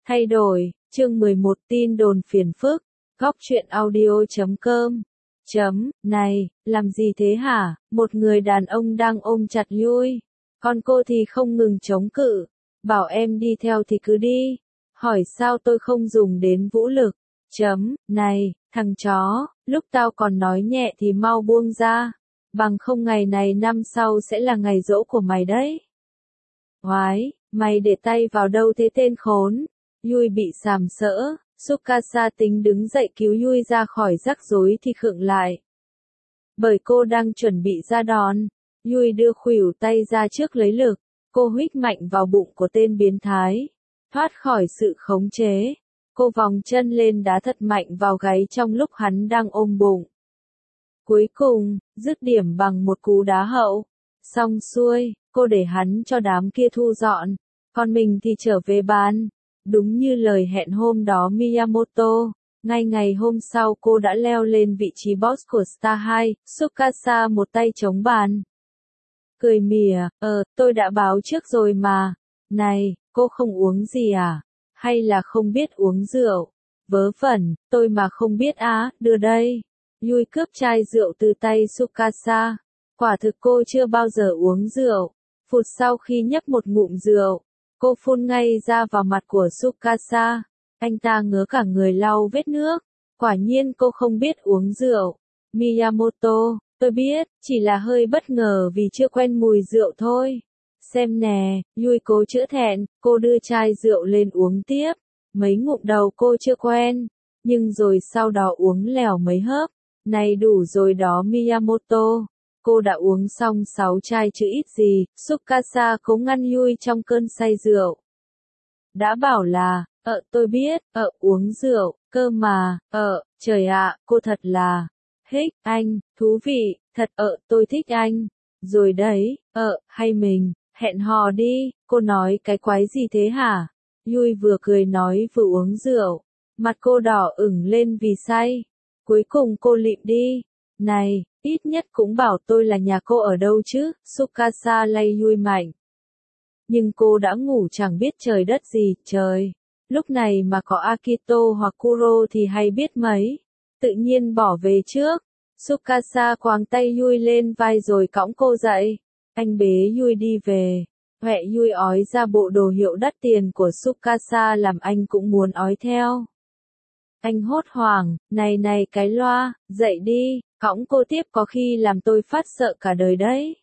Thay đổi, chương 11 tin đồn phiền phức, góc truyện audio.com. Này, làm gì thế hả? Một người đàn ông đang ôm chặt Yui. Còn cô thì không ngừng chống cự. Bảo em đi theo thì cứ đi. Hỏi sao tôi không dùng đến vũ lực. Này, thằng chó, lúc tao còn nói nhẹ thì mau buông ra. Bằng không ngày này năm sau sẽ là ngày giỗ của mày đấy. Oái, mày để tay vào đâu thế tên khốn? Yui bị sàm sỡ, Tsukasa tính đứng dậy cứu Yui ra khỏi rắc rối thì khựng lại. Bởi cô đang chuẩn bị ra đòn, Yui đưa khuỷu tay ra trước lấy lực, cô huých mạnh vào bụng của tên biến thái. Thoát khỏi sự khống chế, cô vòng chân lên đá thật mạnh vào gáy trong lúc hắn đang ôm bụng. Cuối cùng, dứt điểm bằng một cú đá hậu. Xong xuôi, cô để hắn cho đám kia thu dọn, còn mình thì trở về bàn. Đúng như lời hẹn hôm đó Miyamoto, ngay ngày hôm sau cô đã leo lên vị trí boss của Star 2, Tsukasa một tay chống bàn. Cười mỉa, tôi đã báo trước rồi mà. Này, cô không uống gì à? Hay là không biết uống rượu? Vớ vẩn, tôi mà không biết á, đưa đây. Yui cướp chai rượu từ tay Tsukasa. Quả thực cô chưa bao giờ uống rượu. Phút sau khi nhấp một ngụm rượu, cô phun ngay ra vào mặt của Tsukasa. Anh ta ngớ cả người lau vết nước. Quả nhiên cô không biết uống rượu. Miyamoto, tôi biết, chỉ là hơi bất ngờ vì chưa quen mùi rượu thôi. Xem nè, Yui cố chữa thẹn, cô đưa chai rượu lên uống tiếp. Mấy ngụm đầu cô chưa quen, nhưng rồi sau đó uống lèo mấy hớp. Này đủ rồi đó Miyamoto. Cô đã uống xong 6 chai chứ ít gì, Tsukasa cố ngăn Yui trong cơn say rượu. Đã bảo là, tôi biết, uống rượu, cơ mà, trời ạ, cô thật là, thích anh, thú vị, thật tôi thích anh. Rồi đấy, hay mình, hẹn hò đi, cô nói cái quái gì thế hả? Yui vừa cười nói vừa uống rượu, mặt cô đỏ ửng lên vì say. Cuối cùng cô lịm đi. Này, ít nhất cũng bảo tôi là nhà cô ở đâu chứ, Tsukasa lay Yui mạnh. Nhưng cô đã ngủ chẳng biết trời đất gì, trời. Lúc này mà có Akito hoặc Kuro thì hay biết mấy. Tự nhiên bỏ về trước. Tsukasa quàng tay Yui lên vai rồi cõng cô dậy. Anh bế Yui đi về. Mẹ Yui ói ra bộ đồ hiệu đắt tiền của Tsukasa làm anh cũng muốn ói theo. Anh hốt hoảng, này cái loa, dậy đi, cõng cô tiếp có khi làm tôi phát sợ cả đời đấy.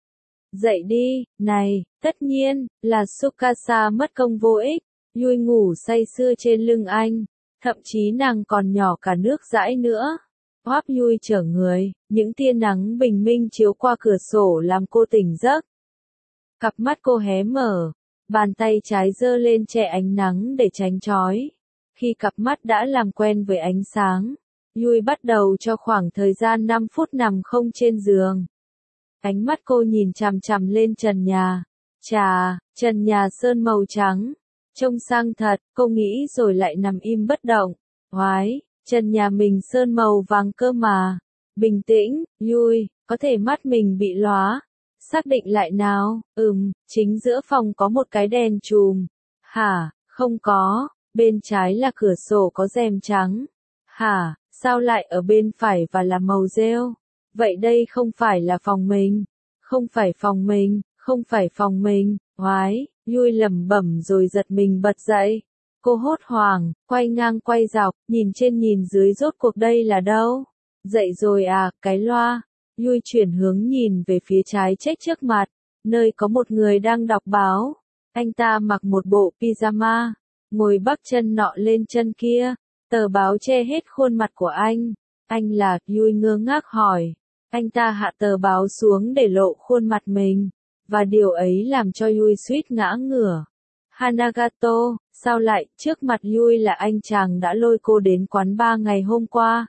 Dậy đi, này, tất nhiên, là Tsukasa mất công vô ích, Yui ngủ say sưa trên lưng anh, thậm chí nàng còn nhỏ cả nước dãi nữa. Hóp Yui chở người, những tia nắng bình minh chiếu qua cửa sổ làm cô tỉnh giấc. Cặp mắt cô hé mở, bàn tay trái giơ lên che ánh nắng để tránh chói. Khi cặp mắt đã làm quen với ánh sáng, Yui bắt đầu cho khoảng thời gian 5 phút nằm không trên giường. Ánh mắt cô nhìn chằm chằm lên trần nhà. Chà, trần nhà sơn màu trắng. Trông sang thật, cô nghĩ rồi lại nằm im bất động. Oái, trần nhà mình sơn màu vàng cơ mà. Bình tĩnh, Yui, có thể mắt mình bị lóa. Xác định lại nào, chính giữa phòng có một cái đèn chùm. Hả, không có. Bên trái là cửa sổ có rèm trắng. Hả, sao lại ở bên phải và là màu rêu? Vậy đây không phải là phòng mình. Không phải phòng mình, không phải phòng mình. Oái, Yui lẩm bẩm rồi giật mình bật dậy. Cô hốt hoảng, quay ngang quay dọc, nhìn trên nhìn dưới rốt cuộc đây là đâu? Dậy rồi à, cái loa. Yui chuyển hướng nhìn về phía trái check trước mặt, nơi có một người đang đọc báo. Anh ta mặc một bộ pyjama, ngồi bắc chân nọ lên chân kia, tờ báo che hết khuôn mặt của anh. Anh là, Yui ngơ ngác hỏi. Anh ta hạ tờ báo xuống để lộ khuôn mặt mình, và điều ấy làm cho Yui suýt ngã ngửa. Hanagato, sao lại, trước mặt Yui là anh chàng đã lôi cô đến quán bar ngày hôm qua.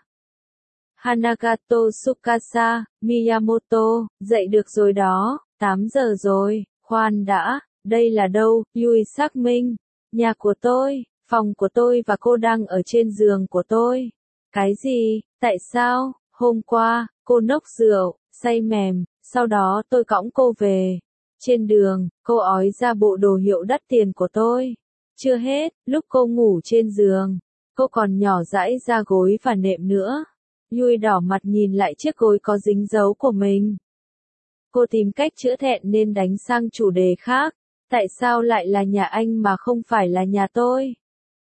Hanagato Tsukasa, Miyamoto, dậy được rồi đó, 8 giờ rồi, khoan đã, đây là đâu, Yui xác minh. Nhà của tôi, phòng của tôi và cô đang ở trên giường của tôi. Cái gì, tại sao, hôm qua, cô nốc rượu, say mềm, sau đó tôi cõng cô về. Trên đường, cô ói ra bộ đồ hiệu đắt tiền của tôi. Chưa hết, lúc cô ngủ trên giường, cô còn nhỏ dãi ra gối và nệm nữa. Yui đỏ mặt nhìn lại chiếc gối có dính dấu của mình. Cô tìm cách chữa thẹn nên đánh sang chủ đề khác. Tại sao lại là nhà anh mà không phải là nhà tôi?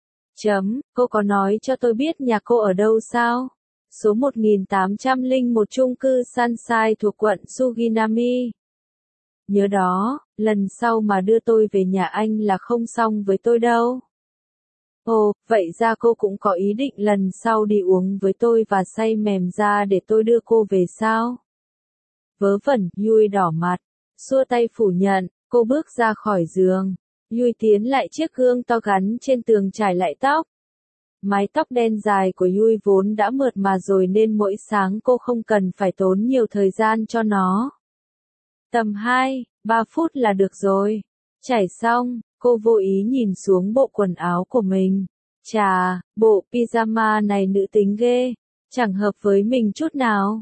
Cô có nói cho tôi biết nhà cô ở đâu sao? Số 1801 chung cư Sunshine thuộc quận Suginami. Nhớ đó, lần sau mà đưa tôi về nhà anh là không xong với tôi đâu. Ồ, vậy ra cô cũng có ý định lần sau đi uống với tôi và say mềm ra để tôi đưa cô về sao? Vớ vẩn, Yui đỏ mặt, xua tay phủ nhận, cô bước ra khỏi giường. Yui tiến lại chiếc gương to gắn trên tường trải lại tóc. Mái tóc đen dài của Yui vốn đã mượt mà rồi nên mỗi sáng cô không cần phải tốn nhiều thời gian cho nó. Tầm 2-3 phút là được rồi. Chải xong, cô vô ý nhìn xuống bộ quần áo của mình. Chà, bộ pyjama này nữ tính ghê, chẳng hợp với mình chút nào.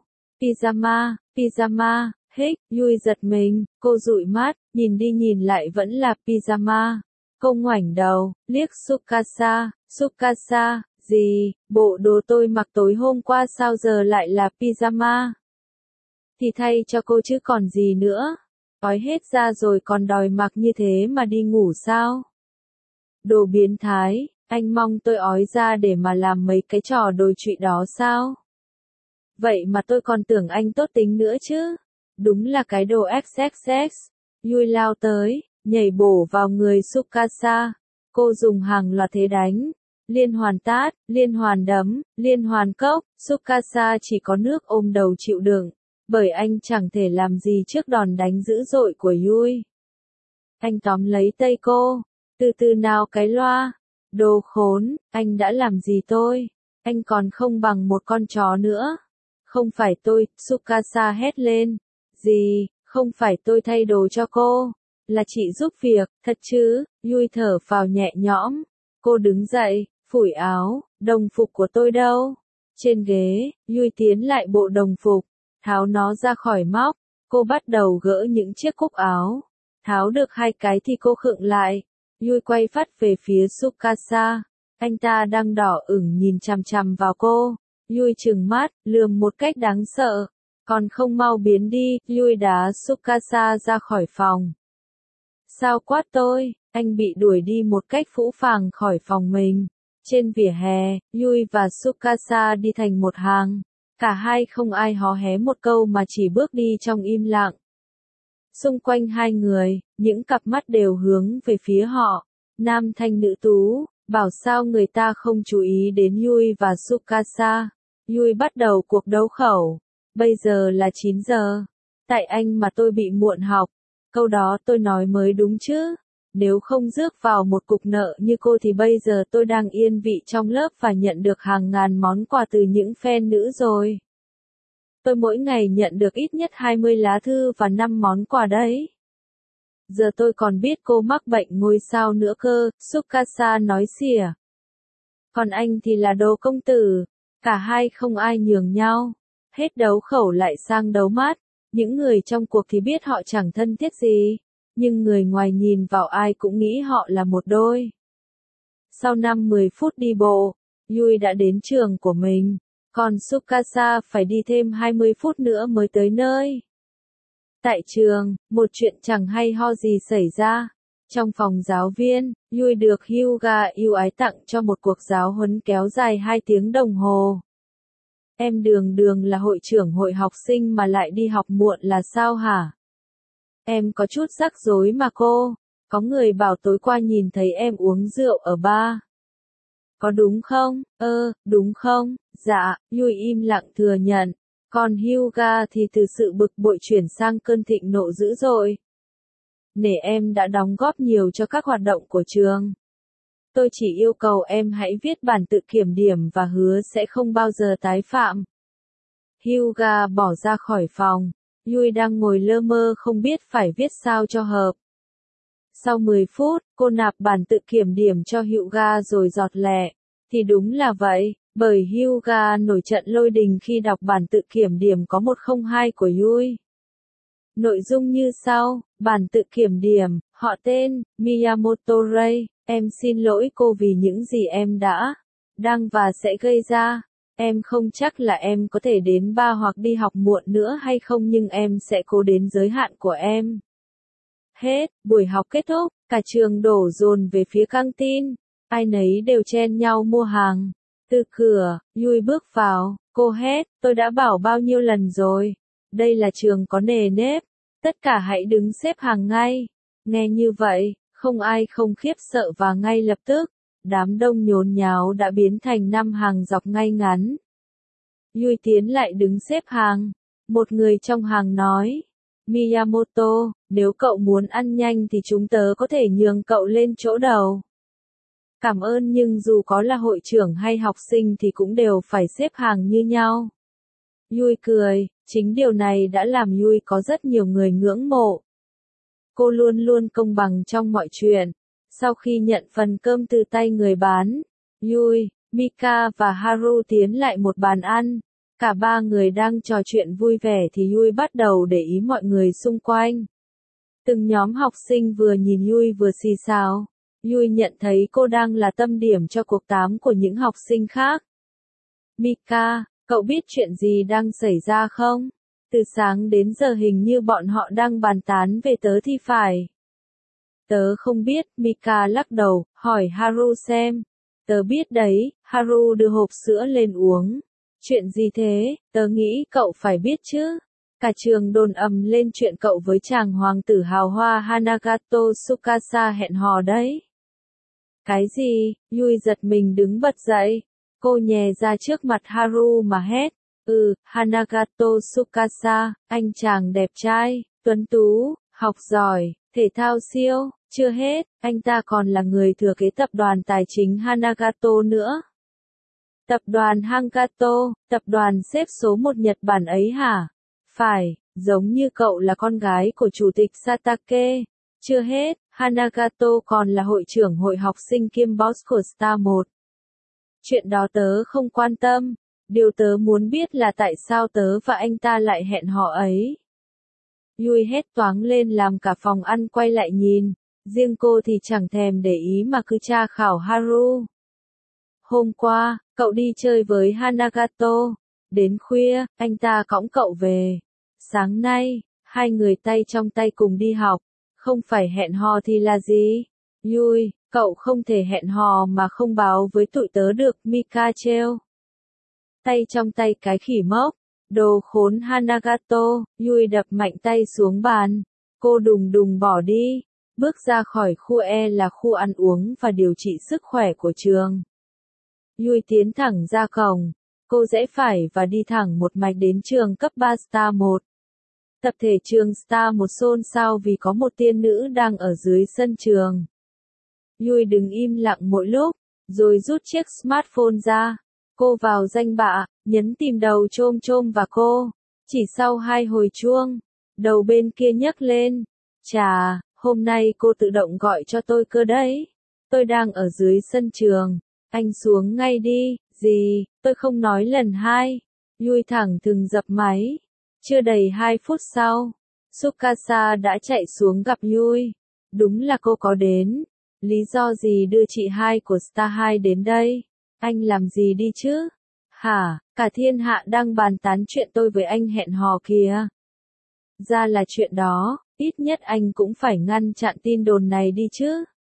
Pyjama, hích, Yui giật mình, cô dụi mắt, nhìn đi nhìn lại vẫn là pyjama. Cô ngoảnh đầu, liếc Tsukasa, gì, bộ đồ tôi mặc tối hôm qua sao giờ lại là pyjama? Thì thay cho cô chứ còn gì nữa. Ói hết ra rồi còn đòi mặc như thế mà đi ngủ sao? Đồ biến thái, anh mong tôi ói ra để mà làm mấy cái trò đồi trụy đó sao? Vậy mà tôi còn tưởng anh tốt tính nữa chứ. Đúng là cái đồ XXX. Yui lao tới, nhảy bổ vào người Tsukasa. Cô dùng hàng loạt thế đánh. Liên hoàn tát, liên hoàn đấm, liên hoàn cốc. Tsukasa chỉ có nước ôm đầu chịu đựng. Bởi anh chẳng thể làm gì trước đòn đánh dữ dội của Yui. Anh tóm lấy tay cô. Từ từ nào cái loa. Đồ khốn, anh đã làm gì tôi? Anh còn không bằng một con chó nữa. Không phải tôi, Tsukasa hét lên. Gì, không phải tôi thay đồ cho cô. Là chị giúp việc, thật chứ? Yui thở phào nhẹ nhõm. Cô đứng dậy, phủi áo, đồng phục của tôi đâu? Trên ghế, Yui tiến lại bộ đồng phục, tháo nó ra khỏi móc. Cô bắt đầu gỡ những chiếc cúc áo. Tháo được 2 cái thì cô khựng lại. Yui quay phát về phía Tsukasa. Anh ta đang đỏ ửng nhìn chằm chằm vào cô. Yui trừng mắt, lườm một cách đáng sợ. Còn không mau biến đi, Yui đá Tsukasa ra khỏi phòng. Sao quát tôi? Anh bị đuổi đi một cách phũ phàng khỏi phòng mình. Trên vỉa hè, Yui và Tsukasa đi thành một hàng. Cả hai không ai hó hé một câu mà chỉ bước đi trong im lặng. Xung quanh hai người, những cặp mắt đều hướng về phía họ. Nam thanh nữ tú, bảo sao người ta không chú ý đến Yui và Tsukasa. Yui bắt đầu cuộc đấu khẩu. Bây giờ là 9 giờ. Tại anh mà tôi bị muộn học. Câu đó tôi nói mới đúng chứ. Nếu không rước vào một cục nợ như cô thì bây giờ tôi đang yên vị trong lớp và nhận được hàng ngàn món quà từ những fan nữ rồi. Tôi mỗi ngày nhận được ít nhất 20 lá thư và 5 món quà đấy. Giờ tôi còn biết cô mắc bệnh ngôi sao nữa cơ, Tsukasa nói xỉa. Còn anh thì là đồ công tử. Cả hai không ai nhường nhau. Hết đấu khẩu lại sang đấu mát. Những người trong cuộc thì biết họ chẳng thân thiết gì. Nhưng người ngoài nhìn vào ai cũng nghĩ họ là một đôi. Sau 5-10 phút đi bộ, Yui đã đến trường của mình. Còn Tsukasa phải đi thêm 20 phút nữa mới tới nơi. Tại trường, một chuyện chẳng hay ho gì xảy ra. Trong phòng giáo viên, Yui được Hyuga ưu ái tặng cho một cuộc giáo huấn kéo dài 2 tiếng đồng hồ. Em đường là hội trưởng hội học sinh mà lại đi học muộn là sao hả? Em có chút rắc rối mà cô. Có người bảo tối qua nhìn thấy em uống rượu ở bar. Có đúng không? Đúng không? Dạ, Yui im lặng thừa nhận. Còn Hyuga thì từ sự bực bội chuyển sang cơn thịnh nộ dữ dội. Nể em đã đóng góp nhiều cho các hoạt động của trường. Tôi chỉ yêu cầu em hãy viết bản tự kiểm điểm và hứa sẽ không bao giờ tái phạm. Hyuga bỏ ra khỏi phòng. Yui đang ngồi lơ mơ không biết phải viết sao cho hợp. Sau 10 phút, cô nạp bản tự kiểm điểm cho Hyuga rồi giọt lệ. Thì đúng là vậy, bởi Hyuga nổi trận lôi đình khi đọc bản tự kiểm điểm có 102 của Yui. Nội dung như sau, bản tự kiểm điểm, họ tên, Miyamoto Rei, Em xin lỗi cô vì những gì em đã, đang và sẽ gây ra. Em không chắc là em có thể đến bar hoặc đi học muộn nữa hay không nhưng em sẽ cố đến giới hạn của em. Hết, buổi học kết thúc, cả trường đổ dồn về phía căng tin. Ai nấy đều chen nhau mua hàng. Từ cửa, Yui bước vào, cô hét, tôi đã bảo bao nhiêu lần rồi. Đây là trường có nề nếp. Tất cả hãy đứng xếp hàng ngay. Nghe như vậy, không ai không khiếp sợ và ngay lập tức, đám đông nhốn nháo đã biến thành 5 hàng dọc ngay ngắn. Yui tiến lại đứng xếp hàng. Một người trong hàng nói, Miyamoto, nếu cậu muốn ăn nhanh thì chúng tớ có thể nhường cậu lên chỗ đầu. Cảm ơn nhưng dù có là hội trưởng hay học sinh thì cũng đều phải xếp hàng như nhau. Yui cười, chính điều này đã làm Yui có rất nhiều người ngưỡng mộ. Cô luôn luôn công bằng trong mọi chuyện. Sau khi nhận phần cơm từ tay người bán, Yui, Mika và Haru tiến lại một bàn ăn. Cả ba người đang trò chuyện vui vẻ thì Yui bắt đầu để ý mọi người xung quanh. Từng nhóm học sinh vừa nhìn Yui vừa xì xào. Yui nhận thấy cô đang là tâm điểm cho cuộc tám của những học sinh khác. Mika, cậu biết chuyện gì đang xảy ra không? Từ sáng đến giờ hình như bọn họ đang bàn tán về tớ thì phải. Tớ không biết, Mika lắc đầu, hỏi Haru xem. Tớ biết đấy, Haru đưa hộp sữa lên uống. Chuyện gì thế, tớ nghĩ cậu phải biết chứ. Cả trường đồn ầm lên chuyện cậu với chàng hoàng tử hào hoa Hanagato Tsukasa hẹn hò đấy. Cái gì? Yui giật mình đứng bật dậy. Cô nhè ra trước mặt Haru mà hét. Hanagato Tsukasa, anh chàng đẹp trai, tuấn tú, học giỏi, thể thao siêu, chưa hết, anh ta còn là người thừa kế tập đoàn tài chính Hanagato nữa. Tập đoàn Hanagato, tập đoàn xếp số 1 Nhật Bản ấy hả? Phải, giống như cậu là con gái của chủ tịch Satake. Chưa hết, Hanagato còn là hội trưởng hội học sinh kiêm boss của Star 1. Chuyện đó tớ không quan tâm. Điều tớ muốn biết là tại sao tớ và anh ta lại hẹn hò ấy. Yui hét toáng lên làm cả phòng ăn quay lại nhìn. Riêng cô thì chẳng thèm để ý mà cứ tra khảo Haru. Hôm qua, cậu đi chơi với Hanagato. Đến khuya, anh ta cõng cậu về. Sáng nay, hai người tay trong tay cùng đi học. Không phải hẹn hò thì là gì? Yui, cậu không thể hẹn hò mà không báo với tụi tớ được, Mika trêu. Tay trong tay cái khỉ mốc. Đồ khốn Hanagato, Yui đập mạnh tay xuống bàn. Cô đùng đùng bỏ đi. Bước ra khỏi khu E là khu ăn uống và điều trị sức khỏe của trường. Yui tiến thẳng ra cổng. Cô rẽ phải và đi thẳng một mạch đến trường cấp 3 Star 1. Tập thể trường Star 1 xôn xao vì có một tiên nữ đang ở dưới sân trường. Yui đứng im lặng mỗi lúc, rồi rút chiếc smartphone ra. Cô vào danh bạ, nhấn tìm đầu chôm chôm và cô. Chỉ sau 2 hồi chuông, đầu bên kia nhấc lên. Chà, hôm nay cô tự động gọi cho tôi cơ đấy. Tôi đang ở dưới sân trường. Anh xuống ngay đi. Gì, tôi không nói lần hai. Yui thẳng thừng dập máy. Chưa đầy 2 phút sau, Tsukasa đã chạy xuống gặp Yui. Đúng là cô có đến. Lý do gì đưa chị hai của Star 2 đến đây? Anh làm gì đi chứ? Hả, cả thiên hạ đang bàn tán chuyện tôi với anh hẹn hò kìa. Ra là chuyện đó, ít nhất anh cũng phải ngăn chặn tin đồn này đi chứ.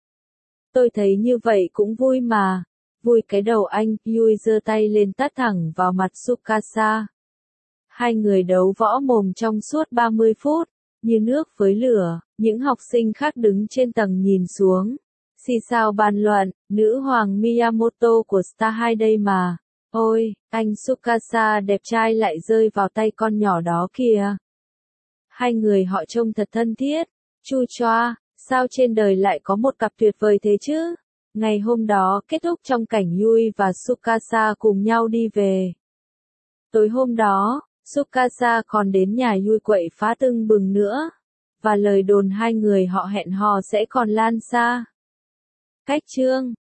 Tôi thấy như vậy cũng vui mà. Vui cái đầu anh, Yui giơ tay lên tát thẳng vào mặt Tsukasa. Hai người đấu võ mồm trong suốt 30 phút, như nước với lửa, những học sinh khác đứng trên tầng nhìn xuống. Xì xào bàn luận, nữ hoàng Miyamoto của Star 2 đây mà. Ôi, anh Tsukasa đẹp trai lại rơi vào tay con nhỏ đó kìa. Hai người họ trông thật thân thiết. Chu choa, sao trên đời lại có một cặp tuyệt vời thế chứ? Ngày hôm đó kết thúc trong cảnh Yui và Tsukasa cùng nhau đi về. Tối hôm đó, Tsukasa còn đến nhà Yui quậy phá tưng bừng nữa. Và lời đồn hai người họ hẹn hò sẽ còn lan xa. Cách chương